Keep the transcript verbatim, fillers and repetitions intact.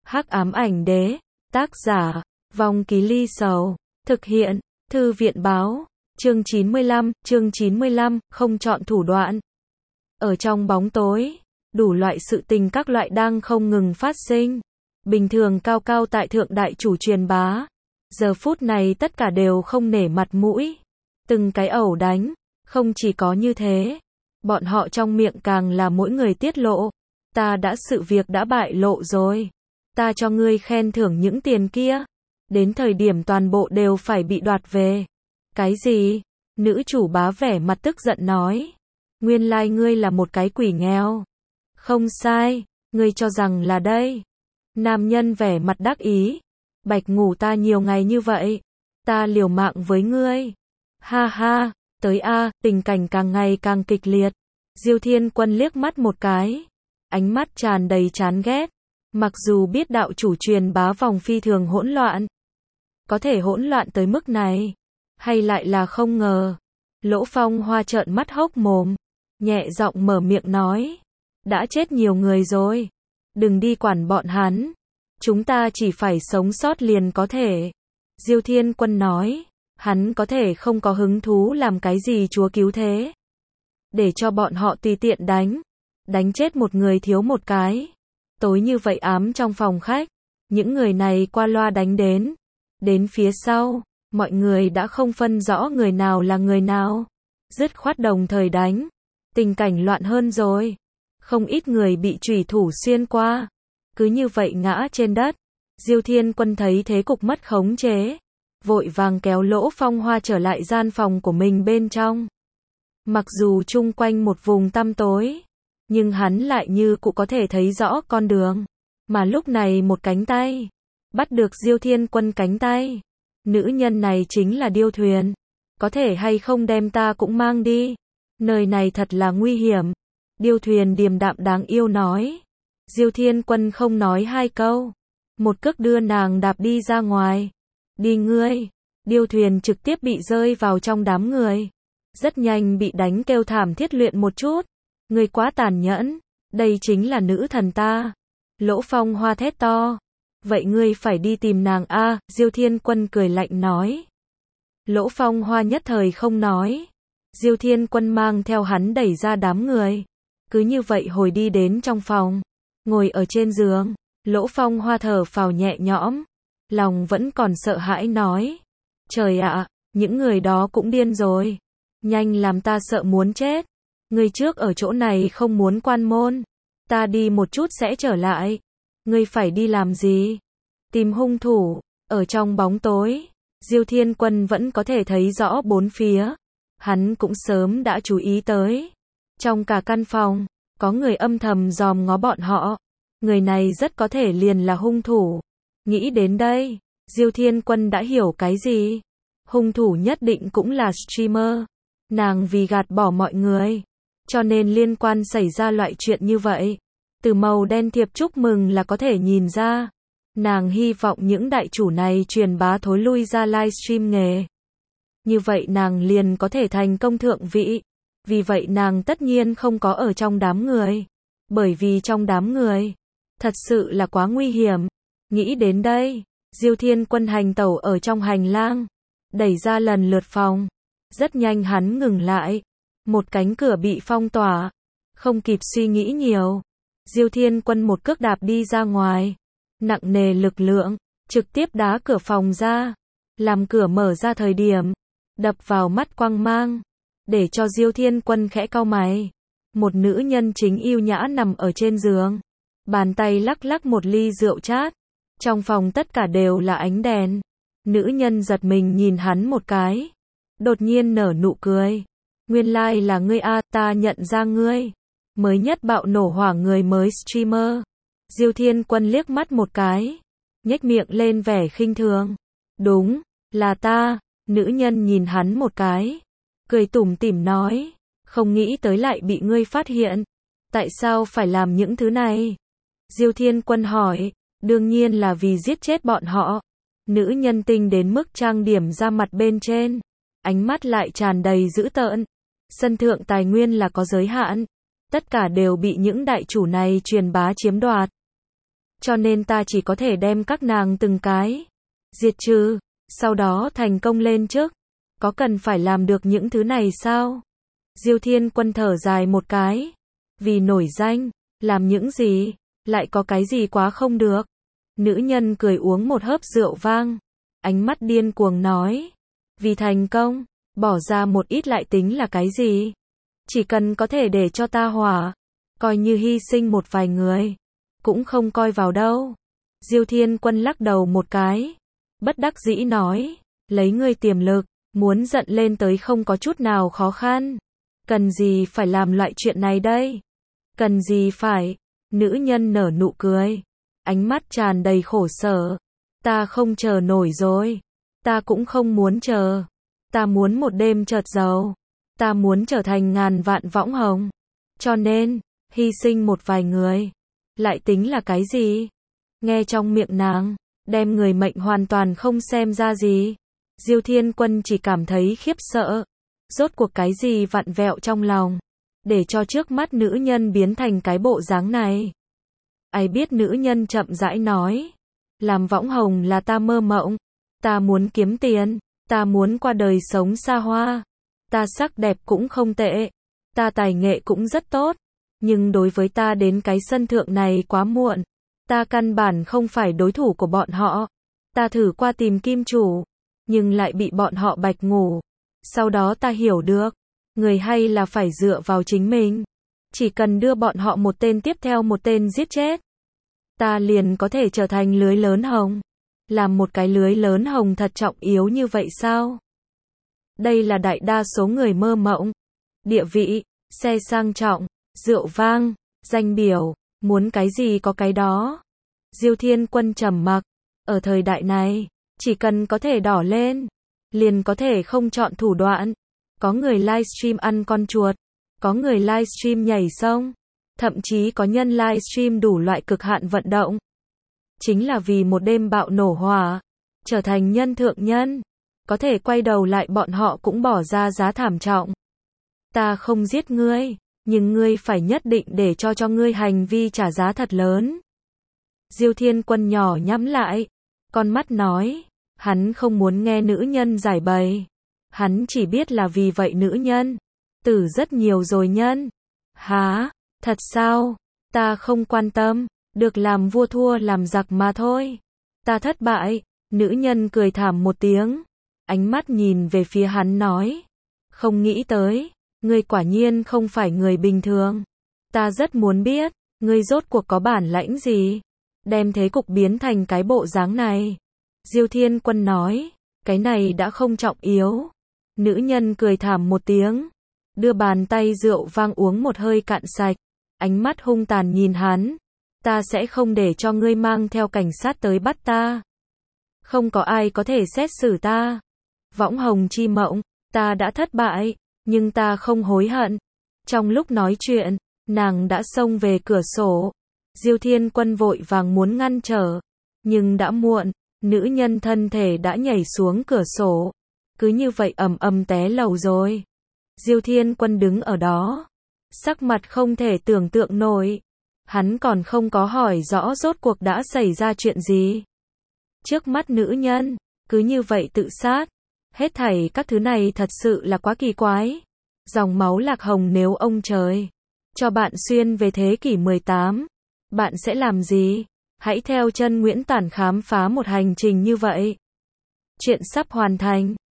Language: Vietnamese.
Hắc ám ảnh đế, tác giả, Vong Ký Ly Sầu, thực hiện, Thư viện báo, chương chín mươi lăm, chương chín mươi lăm, không chọn thủ đoạn. Ở trong bóng tối, đủ loại sự tình các loại đang không ngừng phát sinh. Bình thường cao cao tại thượng đại chủ truyền bá, giờ phút này tất cả đều không nể mặt mũi, từng cái ẩu đánh, không chỉ có như thế, bọn họ trong miệng càng là mỗi người tiết lộ, ta đã sự việc đã bại lộ rồi, ta cho ngươi khen thưởng những tiền kia, đến thời điểm toàn bộ đều phải bị đoạt về. Cái gì? Nữ chủ bá vẻ mặt tức giận nói, nguyên lai ngươi là một cái quỷ nghèo. Không sai, ngươi cho rằng là đây. Nam nhân vẻ mặt đắc ý, bạch ngủ ta nhiều ngày như vậy, ta liều mạng với ngươi. Ha ha, tới a, tình cảnh càng ngày càng kịch liệt. Diêu Thiên Quân liếc mắt một cái, ánh mắt tràn đầy chán ghét. Mặc dù biết đạo chủ truyền bá vòng phi thường hỗn loạn, có thể hỗn loạn tới mức này, hay lại là không ngờ. Lỗ Phong Hoa trợn mắt hốc mồm, nhẹ giọng mở miệng nói, đã chết nhiều người rồi, đừng đi quản bọn hắn, chúng ta chỉ phải sống sót liền có thể. Diêu Thiên Quân nói, hắn có thể không có hứng thú làm cái gì chúa cứu thế, để cho bọn họ tùy tiện đánh, đánh chết một người thiếu một cái. Tối như vậy ám trong phòng khách, những người này qua loa đánh đến, đến phía sau, mọi người đã không phân rõ người nào là người nào, dứt khoát đồng thời đánh, tình cảnh loạn hơn rồi, không ít người bị chủy thủ xuyên qua, cứ như vậy ngã trên đất. Diêu Thiên Quân thấy thế cục mất khống chế, vội vàng kéo Lỗ Phong Hoa trở lại gian phòng của mình bên trong. Mặc dù chung quanh một vùng tăm tối, nhưng hắn lại như cụ có thể thấy rõ con đường, mà lúc này một cánh tay bắt được Diêu Thiên Quân cánh tay. Nữ nhân này chính là Điêu Thuyền, có thể hay không đem ta cũng mang đi, nơi này thật là nguy hiểm. Điêu Thuyền điềm đạm đáng yêu nói. Diêu Thiên Quân không nói hai câu, một cước đưa nàng đạp đi ra ngoài. Đi ngươi. Điêu Thuyền trực tiếp bị rơi vào trong đám người, rất nhanh bị đánh kêu thảm thiết luyện một chút. Ngươi quá tàn nhẫn, đây chính là nữ thần ta. Lỗ Phong Hoa thét to. Vậy ngươi phải đi tìm nàng a, à, Diêu Thiên Quân cười lạnh nói. Lỗ Phong Hoa nhất thời không nói. Diêu Thiên Quân mang theo hắn đẩy ra đám người, cứ như vậy hồi đi đến trong phòng, ngồi ở trên giường. Lỗ Phong Hoa thở phào nhẹ nhõm, lòng vẫn còn sợ hãi nói, trời ạ, những người đó cũng điên rồi, nhanh làm ta sợ muốn chết. Ngươi trước ở chỗ này không muốn quan môn, ta đi một chút sẽ trở lại. Ngươi phải đi làm gì? Tìm hung thủ. Ở trong bóng tối, Diêu Thiên Quân vẫn có thể thấy rõ bốn phía. Hắn cũng sớm đã chú ý tới. Trong cả căn phòng, có người âm thầm dòm ngó bọn họ. Người này rất có thể liền là hung thủ. Nghĩ đến đây, Diêu Thiên Quân đã hiểu cái gì. Hung thủ nhất định cũng là streamer. Nàng vì gạt bỏ mọi người, cho nên liên quan xảy ra loại chuyện như vậy. Từ màu đen thiệp chúc mừng là có thể nhìn ra. Nàng hy vọng những đại chủ này truyền bá thối lui ra livestream nghề. Như vậy nàng liền có thể thành công thượng vị. Vì vậy nàng tất nhiên không có ở trong đám người. Bởi vì trong đám người, thật sự là quá nguy hiểm. Nghĩ đến đây, Diêu Thiên Quân hành tẩu ở trong hành lang, đẩy ra lần lượt phòng. Rất nhanh hắn ngừng lại. Một cánh cửa bị phong tỏa. Không kịp suy nghĩ nhiều, Diêu Thiên Quân một cước đạp đi ra ngoài, nặng nề lực lượng, trực tiếp đá cửa phòng ra, làm cửa mở ra thời điểm, đập vào mắt quang mang, để cho Diêu Thiên Quân khẽ cau mày. Một nữ nhân chính yêu nhã nằm ở trên giường, bàn tay lắc lắc một ly rượu chát, trong phòng tất cả đều là ánh đèn. Nữ nhân giật mình nhìn hắn một cái, đột nhiên nở nụ cười. Nguyên lai like là ngươi a, ta nhận ra ngươi. Mới nhất bạo nổ hỏa người mới streamer. Diêu Thiên Quân liếc mắt một cái, nhếch miệng lên vẻ khinh thường. Đúng, là ta. Nữ nhân nhìn hắn một cái, cười tủm tỉm nói, không nghĩ tới lại bị ngươi phát hiện. Tại sao phải làm những thứ này? Diêu Thiên Quân hỏi. Đương nhiên là vì giết chết bọn họ. Nữ nhân tinh đến mức trang điểm ra mặt bên trên, ánh mắt lại tràn đầy dữ tợn. Sân thượng tài nguyên là có giới hạn, tất cả đều bị những đại chủ này truyền bá chiếm đoạt. cho nên ta chỉ có thể đem các nàng từng cái diệt trừ, sau đó thành công lên chức. Có cần phải làm được những thứ này sao? Diêu Thiên Quân thở dài một cái. Vì nổi danh, làm những gì, lại có cái gì quá không được. Nữ nhân cười uống một hớp rượu vang, ánh mắt điên cuồng nói. Vì thành công, bỏ ra một ít lại tính là cái gì? Chỉ cần có thể để cho ta hỏa, coi như hy sinh một vài người, cũng không coi vào đâu. Diêu Thiên Quân lắc đầu một cái, bất đắc dĩ nói, lấy ngươi tiềm lực, muốn giận lên tới không có chút nào khó khăn. Cần gì phải làm loại chuyện này đây? Cần gì phải? Nữ nhân nở nụ cười, ánh mắt tràn đầy khổ sở. Ta không chờ nổi rồi. Ta cũng không muốn chờ. Ta muốn một đêm chợt giàu. Ta muốn trở thành ngàn vạn võng hồng. Cho nên, hy sinh một vài người, lại tính là cái gì? Nghe trong miệng nàng, đem người mệnh hoàn toàn không xem ra gì. Diêu Thiên Quân chỉ cảm thấy khiếp sợ. Rốt cuộc cái gì vặn vẹo trong lòng, để cho trước mắt nữ nhân biến thành cái bộ dáng này. Ai biết nữ nhân chậm rãi nói, làm võng hồng là ta mơ mộng, ta muốn kiếm tiền, ta muốn qua đời sống xa hoa, ta sắc đẹp cũng không tệ, ta tài nghệ cũng rất tốt, nhưng đối với ta đến cái sân thượng này quá muộn, ta căn bản không phải đối thủ của bọn họ, ta thử qua tìm kim chủ, nhưng lại bị bọn họ bạch ngủ. Sau đó ta hiểu được, người hay là phải dựa vào chính mình. Chỉ cần đưa bọn họ một tên tiếp theo một tên giết chết, ta liền có thể trở thành lưới lớn hồng. Làm một cái lưới lớn hồng thật trọng yếu như vậy sao? Đây là đại đa số người mơ mộng. Địa vị, xe sang trọng, rượu vang, danh biểu, muốn cái gì có cái đó. Diêu Thiên Quân trầm mặc, ở thời đại này, chỉ cần có thể đỏ lên, liền có thể không chọn thủ đoạn. Có người livestream ăn con chuột, có người livestream nhảy sông, thậm chí có nhân livestream đủ loại cực hạn vận động. Chính là vì một đêm bạo nổ hỏa, trở thành nhân thượng nhân. Có thể quay đầu lại bọn họ cũng bỏ ra giá thảm trọng. Ta không giết ngươi, nhưng ngươi phải nhất định để cho cho ngươi hành vi trả giá thật lớn. Diêu Thiên Quân nhỏ nhắm lại, con mắt nói. Hắn không muốn nghe nữ nhân giải bày. Hắn chỉ biết là vì vậy nữ nhân tử rất nhiều rồi nhân. Hả? Thật sao? Ta không quan tâm, được làm vua thua làm giặc mà thôi. Ta thất bại. Nữ nhân cười thảm một tiếng, ánh mắt nhìn về phía hắn nói. Không nghĩ tới, ngươi quả nhiên không phải người bình thường. Ta rất muốn biết, ngươi rốt cuộc có bản lãnh gì, đem thế cục biến thành cái bộ dáng này. Diêu Thiên Quân nói, cái này đã không trọng yếu. Nữ nhân cười thảm một tiếng, đưa bàn tay rượu vang uống một hơi cạn sạch, ánh mắt hung tàn nhìn hắn. Ta sẽ không để cho ngươi mang theo cảnh sát tới bắt ta. Không có ai có thể xét xử ta. Võng hồng chi mộng, ta đã thất bại, nhưng ta không hối hận. Trong lúc nói chuyện, nàng đã xông về cửa sổ. Diêu Thiên Quân vội vàng muốn ngăn trở, nhưng đã muộn. Nữ nhân thân thể đã nhảy xuống cửa sổ, cứ như vậy ầm ầm té lầu rồi. Diêu Thiên Quân đứng ở đó, sắc mặt không thể tưởng tượng nổi. Hắn còn không có hỏi rõ rốt cuộc đã xảy ra chuyện gì. Trước mắt nữ nhân, cứ như vậy tự sát. Hết thảy các thứ này thật sự là quá kỳ quái. Dòng máu lạc hồng nếu ông trời cho bạn xuyên về thế kỷ mười tám, bạn sẽ làm gì? Hãy theo chân Nguyễn Tản khám phá một hành trình như vậy. Chuyện sắp hoàn thành.